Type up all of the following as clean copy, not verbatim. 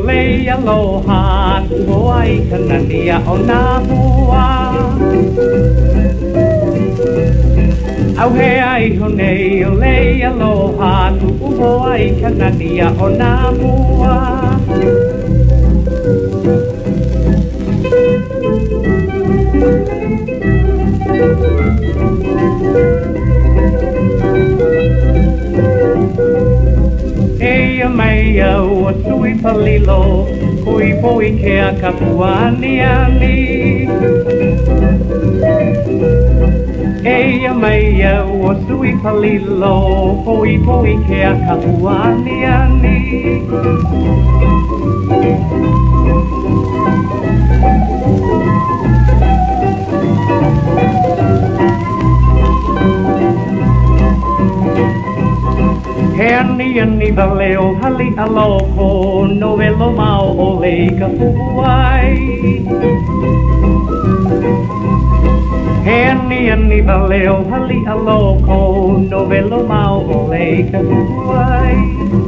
le aloha o ai kanania o nā mua. Au he ai honei o le aloha o ai kanania o nā mua. Eia mai au a sui palilo, hui poi ke a kapuani ani. Eia mai au a sui palilo, hui poi ke a kapuani ani. He ani vale o hali aloko, no velo mau o le ka puai. He ani vale o hali aloko, no velo mau o le ka puai.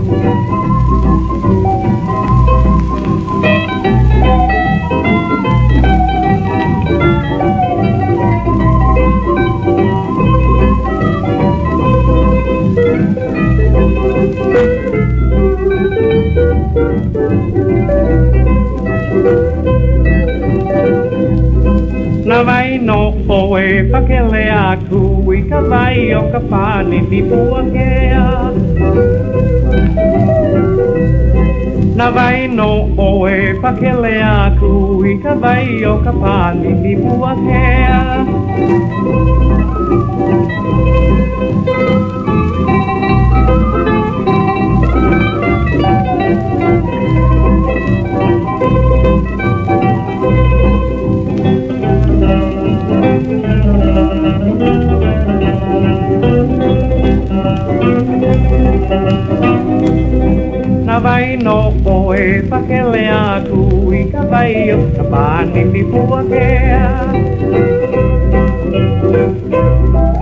Na vai no poe pakele aku I ka vai o ka pani ni puakea. Na vai no poe pakele aku I ka vai o ka pani ni puakea. Na vai no poe pakele aku I ka vai o ka pani ni puakea.